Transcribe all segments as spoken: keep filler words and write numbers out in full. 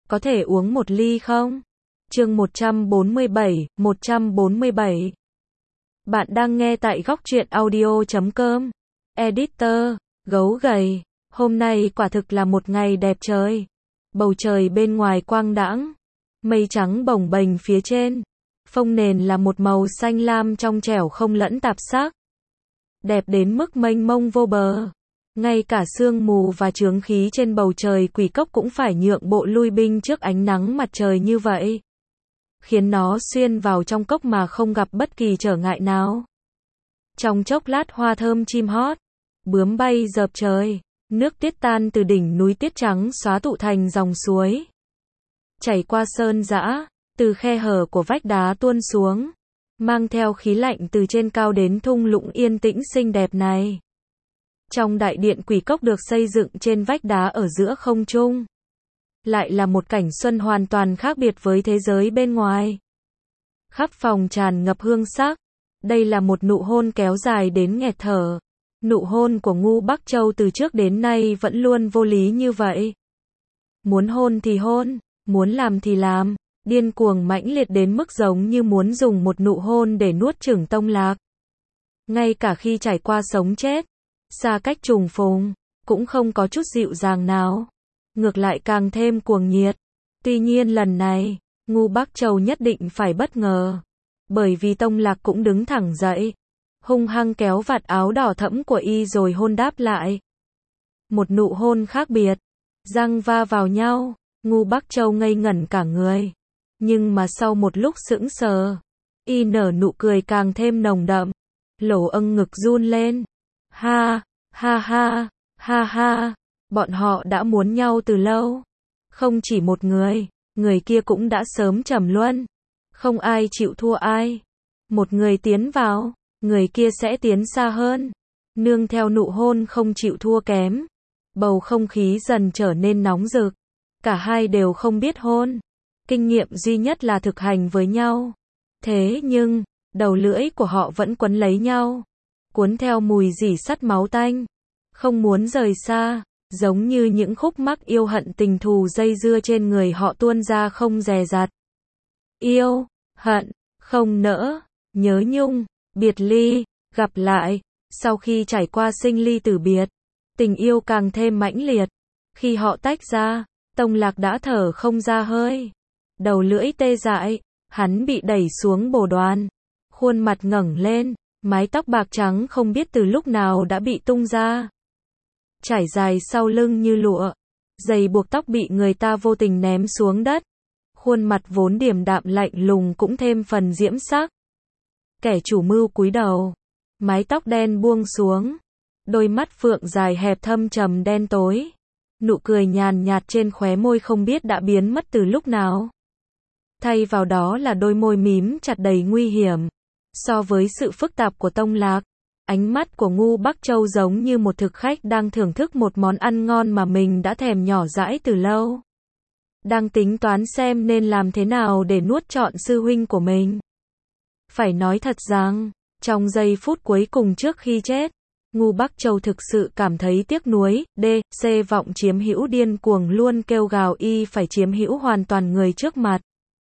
có thể uống một ly không? Chương một trăm bốn mươi bảy, một trăm bốn mươi bảy. Bạn đang nghe tại góc truyện audio chấm com. Editor, gấu gầy. Hôm nay quả thực là một ngày đẹp trời. Bầu trời bên ngoài quang đãng, mây trắng bồng bềnh phía trên. Phông nền là một màu xanh lam trong trẻo không lẫn tạp sắc. Đẹp đến mức mênh mông vô bờ. Ngay cả sương mù và chướng khí trên bầu trời Quỷ Cốc cũng phải nhượng bộ lui binh trước ánh nắng mặt trời như vậy, khiến nó xuyên vào trong cốc mà không gặp bất kỳ trở ngại nào. Trong chốc lát hoa thơm chim hót, bướm bay dợp trời, nước tiết tan từ đỉnh núi tiết trắng xóa tụ thành dòng suối, chảy qua sơn dã, từ khe hở của vách đá tuôn xuống, mang theo khí lạnh từ trên cao đến thung lũng yên tĩnh xinh đẹp này. Trong đại điện Quỷ Cốc được xây dựng trên vách đá ở giữa không trung, lại là một cảnh xuân hoàn toàn khác biệt với thế giới bên ngoài. Khắp phòng tràn ngập hương sắc. Đây là một nụ hôn kéo dài đến nghẹt thở. Nụ hôn của Ngu Bắc Châu từ trước đến nay vẫn luôn vô lý như vậy. Muốn hôn thì hôn, muốn làm thì làm, điên cuồng mãnh liệt đến mức giống như muốn dùng một nụ hôn để nuốt chửng Tông Lạc. Ngay cả khi trải qua sống chết, xa cách trùng phùng, cũng không có chút dịu dàng nào. Ngược lại càng thêm cuồng nhiệt. Tuy nhiên lần này, Ngu Bắc Châu nhất định phải bất ngờ. Bởi vì Tông Lạc cũng đứng thẳng dậy, hung hăng kéo vạt áo đỏ thẫm của y rồi hôn đáp lại. Một nụ hôn khác biệt, răng va vào nhau, Ngu Bắc Châu ngây ngẩn cả người. Nhưng mà sau một lúc sững sờ, y nở nụ cười càng thêm nồng đậm, lỗ âng ngực run lên. Ha, ha ha, ha ha, bọn họ đã muốn nhau từ lâu. Không chỉ một người, người kia cũng đã sớm trầm luân. Không ai chịu thua ai. Một người tiến vào, người kia sẽ tiến xa hơn. Nương theo nụ hôn không chịu thua kém. Bầu không khí dần trở nên nóng rực. Cả hai đều không biết hôn. Kinh nghiệm duy nhất là thực hành với nhau. Thế nhưng, đầu lưỡi của họ vẫn quấn lấy nhau, cuốn theo mùi rỉ sắt máu tanh, không muốn rời xa, giống như những khúc mắc yêu hận tình thù dây dưa trên người họ tuôn ra không dè dặt. Yêu, hận, không nỡ, nhớ nhung, biệt ly, gặp lại. Sau khi trải qua sinh ly tử biệt, tình yêu càng thêm mãnh liệt. Khi họ tách ra, Tông Lạc đã thở không ra hơi, đầu lưỡi tê dại, hắn bị đẩy xuống bồ đoàn, khuôn mặt ngẩng lên, mái tóc bạc trắng không biết từ lúc nào đã bị tung ra, trải dài sau lưng như lụa. Giày buộc tóc bị người ta vô tình ném xuống đất. Khuôn mặt vốn điềm đạm lạnh lùng cũng thêm phần diễm sắc. Kẻ chủ mưu cúi đầu, mái tóc đen buông xuống, đôi mắt phượng dài hẹp thâm trầm đen tối, nụ cười nhàn nhạt trên khóe môi không biết đã biến mất từ lúc nào. Thay vào đó là đôi môi mím chặt đầy nguy hiểm. So với sự phức tạp của Tông Lạc, ánh mắt của Ngu Bắc Châu giống như một thực khách đang thưởng thức một món ăn ngon mà mình đã thèm nhỏ dãi từ lâu. Đang tính toán xem nên làm thế nào để nuốt trọn sư huynh của mình. Phải nói thật rằng, trong giây phút cuối cùng trước khi chết, Ngu Bắc Châu thực sự cảm thấy tiếc nuối. D. C vọng chiếm hữu điên cuồng luôn kêu gào y phải chiếm hữu hoàn toàn người trước mặt.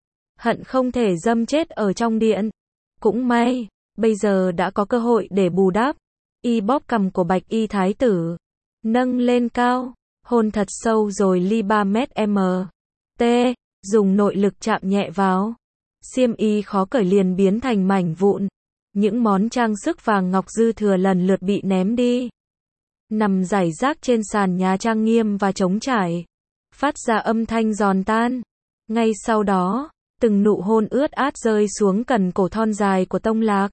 Hận không thể dâm chết ở trong điện. Cũng may, bây giờ đã có cơ hội để bù đắp. Y bóp cằm của Bạch Y Thái tử, nâng lên cao, hôn thật sâu rồi ly ba mét m. T. Dùng nội lực chạm nhẹ vào. Xiêm y khó cởi liền biến thành mảnh vụn. Những món trang sức vàng ngọc dư thừa lần lượt bị ném đi, nằm rải rác trên sàn nhà trang nghiêm và trống trải, phát ra âm thanh giòn tan. Ngay sau đó, từng nụ hôn ướt át rơi xuống cần cổ thon dài của Tông Lạc.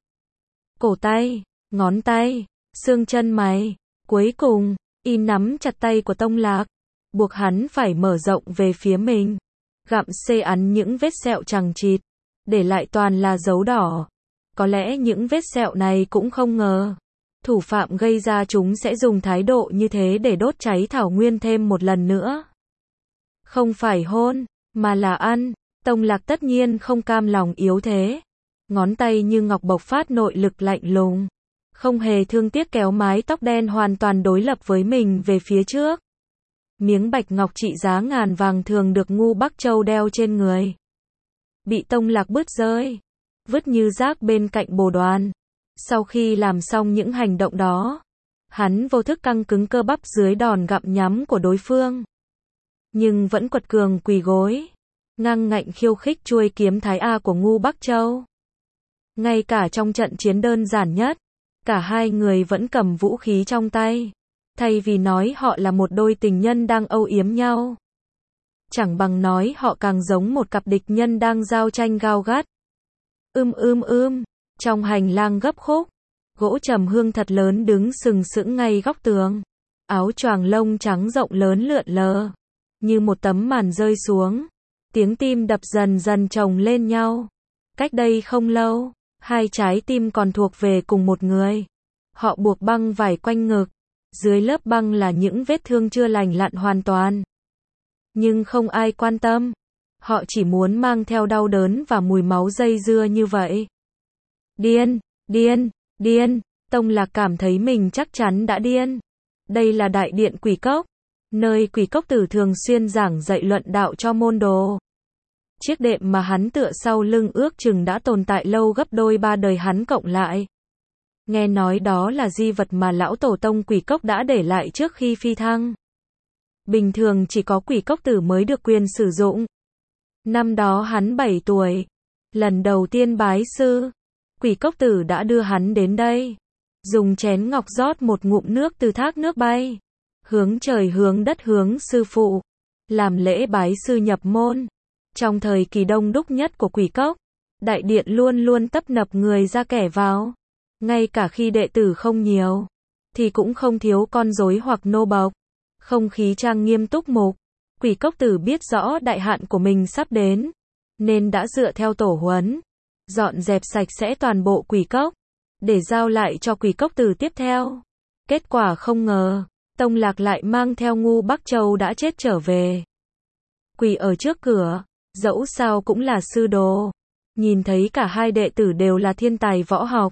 Cổ tay, ngón tay, xương chân mày. Cuối cùng, y nắm chặt tay của Tông Lạc, buộc hắn phải mở rộng về phía mình, gặm xê ắn những vết sẹo chằng chịt, để lại toàn là dấu đỏ. Có lẽ những vết sẹo này cũng không ngờ thủ phạm gây ra chúng sẽ dùng thái độ như thế để đốt cháy thảo nguyên thêm một lần nữa. Không phải hôn, mà là ăn. Tông Lạc tất nhiên không cam lòng yếu thế. Ngón tay như ngọc bộc phát nội lực lạnh lùng, không hề thương tiếc kéo mái tóc đen hoàn toàn đối lập với mình về phía trước. Miếng bạch ngọc trị giá ngàn vàng thường được Ngu Bắc Châu đeo trên người. Bị Tông Lạc bứt rơi, vứt như rác bên cạnh bồ đoàn. Sau khi làm xong những hành động đó, hắn vô thức căng cứng cơ bắp dưới đòn gặm nhắm của đối phương. Nhưng vẫn quật cường quỳ gối, ngang ngạnh khiêu khích chuôi kiếm thái A của Ngu Bắc Châu. Ngay cả trong trận chiến đơn giản nhất, cả hai người vẫn cầm vũ khí trong tay. Thay vì nói họ là một đôi tình nhân đang âu yếm nhau, chẳng bằng nói họ càng giống một cặp địch nhân đang giao tranh gao gắt. Ưm ưm ưm, trong hành lang gấp khúc, gỗ trầm hương thật lớn đứng sừng sững ngay góc tường. Áo choàng lông trắng rộng lớn lượn lờ, như một tấm màn rơi xuống. Tiếng tim đập dần dần chồng lên nhau. Cách đây không lâu, hai trái tim còn thuộc về cùng một người. Họ buộc băng vải quanh ngực. Dưới lớp băng là những vết thương chưa lành lặn hoàn toàn. Nhưng không ai quan tâm. Họ chỉ muốn mang theo đau đớn và mùi máu dây dưa như vậy. Điên, điên, điên. Tông Lạc cảm thấy mình chắc chắn đã điên. Đây là đại điện Quỷ Cốc, nơi Quỷ Cốc Tử thường xuyên giảng dạy luận đạo cho môn đồ. Chiếc đệm mà hắn tựa sau lưng ước chừng đã tồn tại lâu gấp đôi ba đời hắn cộng lại. Nghe nói đó là di vật mà lão tổ tông Quỷ Cốc đã để lại trước khi phi thăng. Bình thường chỉ có Quỷ Cốc Tử mới được quyền sử dụng. Năm đó hắn bảy tuổi, lần đầu tiên bái sư, Quỷ Cốc Tử đã đưa hắn đến đây, dùng chén ngọc rót một ngụm nước từ thác nước bay, hướng trời hướng đất hướng sư phụ, làm lễ bái sư nhập môn. Trong thời kỳ đông đúc nhất của Quỷ Cốc, đại điện luôn luôn tấp nập người ra kẻ vào. Ngay cả khi đệ tử không nhiều, thì cũng không thiếu con rối hoặc nô bộc. Không khí trang nghiêm túc mục. Quỷ Cốc Tử biết rõ đại hạn của mình sắp đến, nên đã dựa theo tổ huấn, dọn dẹp sạch sẽ toàn bộ Quỷ Cốc, để giao lại cho Quỷ Cốc Tử tiếp theo. Kết quả không ngờ, Tông Lạc lại mang theo Ngu Bắc Châu đã chết trở về. Quỳ ở trước cửa, dẫu sao cũng là sư đồ. Nhìn thấy cả hai đệ tử đều là thiên tài võ học.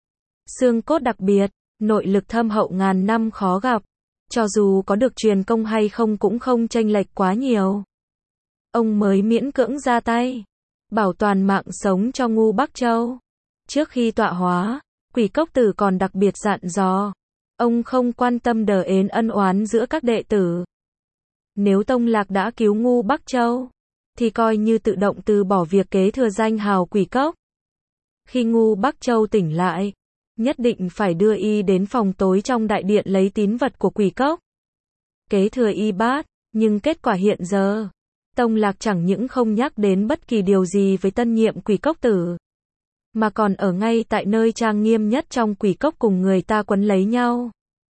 Xương cốt đặc biệt, nội lực thâm hậu ngàn năm khó gặp. Cho dù có được truyền công hay không cũng không chênh lệch quá nhiều. Ông mới miễn cưỡng ra tay, bảo toàn mạng sống cho Ngu Bắc Châu. Trước khi tọa hóa, Quỷ Cốc Tử còn đặc biệt dặn dò. Ông không quan tâm đờ ến ân oán giữa các đệ tử. Nếu Tông Lạc đã cứu Ngu Bắc Châu, thì coi như tự động từ bỏ việc kế thừa danh hào Quỷ Cốc. Khi Ngu Bắc Châu tỉnh lại, nhất định phải đưa y đến phòng tối trong đại điện lấy tín vật của Quỷ Cốc. Kế thừa y bát, nhưng kết quả hiện giờ, Tông Lạc chẳng những không nhắc đến bất kỳ điều gì với tân nhiệm Quỷ Cốc Tử, mà còn ở ngay tại nơi trang nghiêm nhất trong Quỷ Cốc cùng người ta quấn lấy nhau.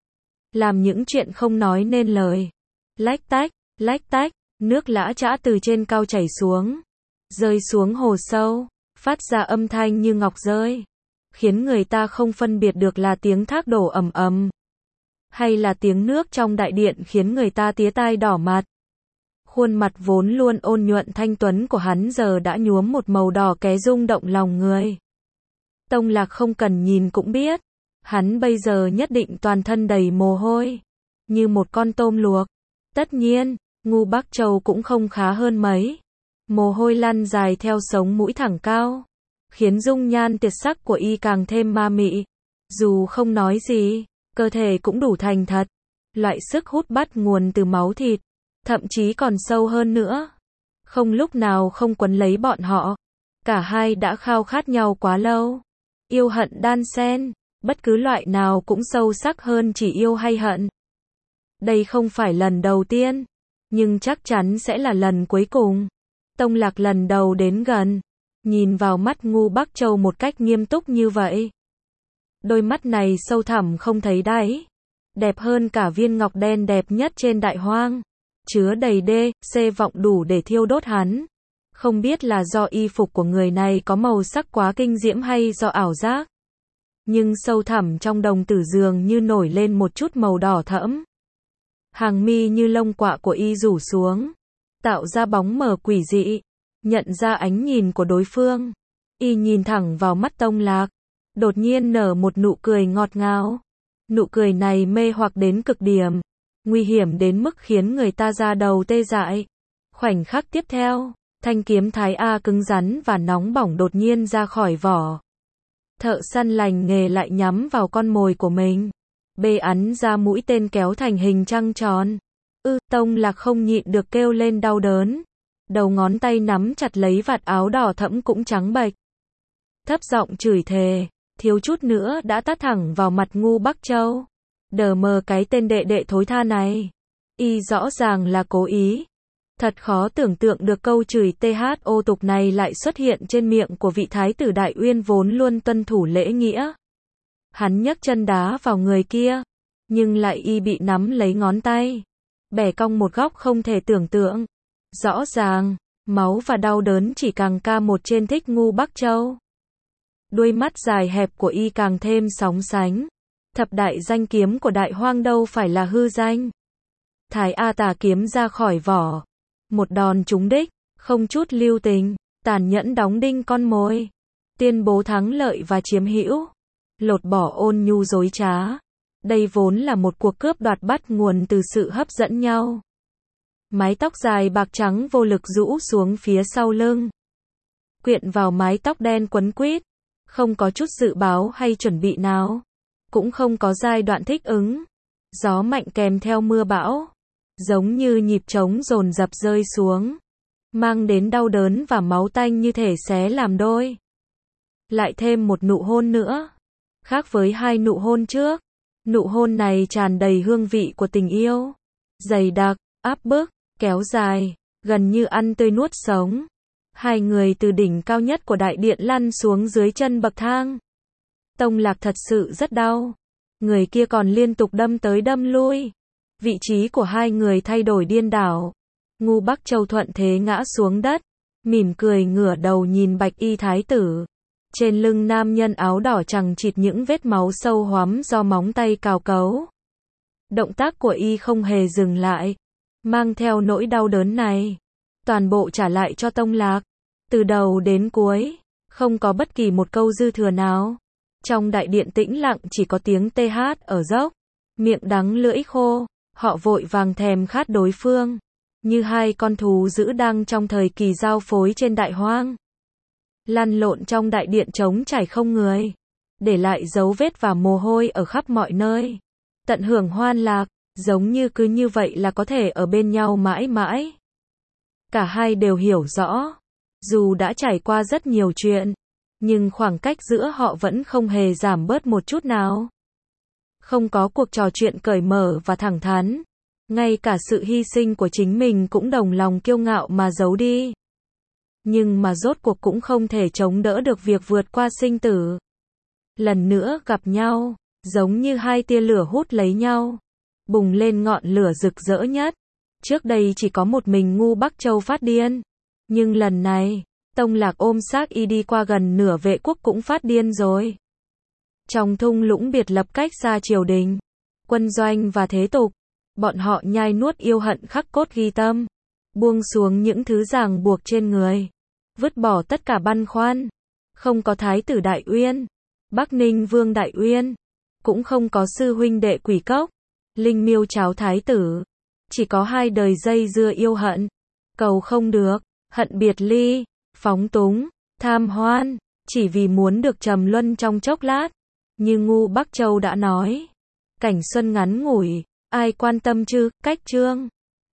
Làm những chuyện không nói nên lời. Lách tách, lách tách, nước lã chã từ trên cao chảy xuống, rơi xuống hồ sâu, phát ra âm thanh như ngọc rơi, khiến người ta không phân biệt được là tiếng thác đổ ầm ầm, hay là tiếng nước trong đại điện khiến người ta tía tai đỏ mặt. Khuôn mặt vốn luôn ôn nhuận thanh tuấn của hắn giờ đã nhuốm một màu đỏ ké rung động lòng người. Tông Lạc không cần nhìn cũng biết, hắn bây giờ nhất định toàn thân đầy mồ hôi, như một con tôm luộc. Tất nhiên, Ngu Bắc Châu cũng không khá hơn mấy. Mồ hôi lăn dài theo sống mũi thẳng cao, khiến dung nhan tuyệt sắc của y càng thêm ma mị. Dù không nói gì, cơ thể cũng đủ thành thật. Loại sức hút bắt nguồn từ máu thịt, thậm chí còn sâu hơn nữa. Không lúc nào không quấn lấy bọn họ. Cả hai đã khao khát nhau quá lâu. Yêu hận đan xen, bất cứ loại nào cũng sâu sắc hơn chỉ yêu hay hận. Đây không phải lần đầu tiên, nhưng chắc chắn sẽ là lần cuối cùng. Tông Lạc lần đầu đến gần, nhìn vào mắt Ngu Bắc Châu một cách nghiêm túc như vậy. Đôi mắt này sâu thẳm không thấy đáy, đẹp hơn cả viên ngọc đen đẹp nhất trên đại hoang, chứa đầy đê, xê vọng đủ để thiêu đốt hắn. Không biết là do y phục của người này có màu sắc quá kinh diễm hay do ảo giác. Nhưng sâu thẳm trong đồng tử dường như nổi lên một chút màu đỏ thẫm. Hàng mi như lông quạ của y rủ xuống, tạo ra bóng mờ quỷ dị. Nhận ra ánh nhìn của đối phương, y nhìn thẳng vào mắt Tông Lạc, đột nhiên nở một nụ cười ngọt ngào. Nụ cười này mê hoặc đến cực điểm, nguy hiểm đến mức khiến người ta da đầu tê dại. Khoảnh khắc tiếp theo, thanh kiếm Thái A cứng rắn và nóng bỏng đột nhiên ra khỏi vỏ. Thợ săn lành nghề lại nhắm vào con mồi của mình. Bê ắn ra mũi tên kéo thành hình trăng tròn. Ư, Tông Lạc không nhịn được kêu lên đau đớn. Đầu ngón tay nắm chặt lấy vạt áo đỏ thẫm cũng trắng bệch. Thấp giọng chửi thề, thiếu chút nữa đã tát thẳng vào mặt Ngu Bắc Châu. Đờ mờ cái tên đệ đệ thối tha này. Y rõ ràng là cố ý. Thật khó tưởng tượng được câu chửi thô tục này lại xuất hiện trên miệng của vị thái tử Đại Uyên vốn luôn tuân thủ lễ nghĩa. Hắn nhấc chân đá vào người kia, nhưng lại y bị nắm lấy ngón tay, bẻ cong một góc không thể tưởng tượng. Rõ ràng, máu và đau đớn chỉ càng ca một trên thích Ngu Bắc Châu. Đuôi mắt dài hẹp của y càng thêm sóng sánh. Thập đại danh kiếm của Đại Hoang đâu phải là hư danh. Thái A tà kiếm ra khỏi vỏ. Một đòn trúng đích, không chút lưu tình, tàn nhẫn đóng đinh con mồi. Tuyên bố thắng lợi và chiếm hữu. Lột bỏ ôn nhu dối trá. Đây vốn là một cuộc cướp đoạt bắt nguồn từ sự hấp dẫn nhau. Mái tóc dài bạc trắng vô lực rũ xuống phía sau lưng. Quyện vào mái tóc đen quấn quýt. Không có chút dự báo hay chuẩn bị nào. Cũng không có giai đoạn thích ứng. Gió mạnh kèm theo mưa bão. Giống như nhịp trống dồn dập rơi xuống. Mang đến đau đớn và máu tanh như thể xé làm đôi. Lại thêm một nụ hôn nữa. Khác với hai nụ hôn trước. Nụ hôn này tràn đầy hương vị của tình yêu. Dày đặc, áp bức, kéo dài, gần như ăn tươi nuốt sống. Hai người từ đỉnh cao nhất của đại điện lăn xuống dưới chân bậc thang. Tông Lạc thật sự rất đau. Người kia còn liên tục đâm tới đâm lui. Vị trí của hai người thay đổi điên đảo. Ngu Bắc Châu thuận thế ngã xuống đất. Mỉm cười ngửa đầu nhìn bạch y thái tử. Trên lưng nam nhân áo đỏ chằng chịt những vết máu sâu hoắm do móng tay cào cấu. Động tác của y không hề dừng lại. Mang theo nỗi đau đớn này. Toàn bộ trả lại cho Tông Lạc. Từ đầu đến cuối. Không có bất kỳ một câu dư thừa nào. Trong đại điện tĩnh lặng chỉ có tiếng tê hát ở dốc. Miệng đắng lưỡi khô. Họ vội vàng thèm khát đối phương. Như hai con thú dữ đang trong thời kỳ giao phối trên đại hoang. Lăn lộn trong đại điện trống trải không người. Để lại dấu vết và mồ hôi ở khắp mọi nơi. Tận hưởng hoan lạc. Giống như cứ như vậy là có thể ở bên nhau mãi mãi. Cả hai đều hiểu rõ. Dù đã trải qua rất nhiều chuyện. Nhưng khoảng cách giữa họ vẫn không hề giảm bớt một chút nào. Không có cuộc trò chuyện cởi mở và thẳng thắn. Ngay cả sự hy sinh của chính mình cũng đồng lòng kiêu ngạo mà giấu đi. Nhưng mà rốt cuộc cũng không thể chống đỡ được việc vượt qua sinh tử. Lần nữa gặp nhau, giống như hai tia lửa hút lấy nhau. Bùng lên ngọn lửa rực rỡ nhất. Trước đây chỉ có một mình Ngu Bắc Châu phát điên. Nhưng lần này, Tông Lạc ôm xác y đi qua gần nửa vệ quốc cũng phát điên rồi. Trong thung lũng biệt lập cách xa triều đình, quân doanh và thế tục, bọn họ nhai nuốt yêu hận khắc cốt ghi tâm, buông xuống những thứ ràng buộc trên người, vứt bỏ tất cả băn khoăn. Không có thái tử Đại Uyên, Bắc Ninh Vương Đại Uyên, cũng không có sư huynh đệ Quỷ Cốc, Linh Miêu cháu thái tử, chỉ có hai đời dây dưa yêu hận, cầu không được, hận biệt ly, phóng túng, tham hoan, chỉ vì muốn được trầm luân trong chốc lát. Như Ngu Bắc Châu đã nói, cảnh xuân ngắn ngủi, ai quan tâm chứ, cách chương.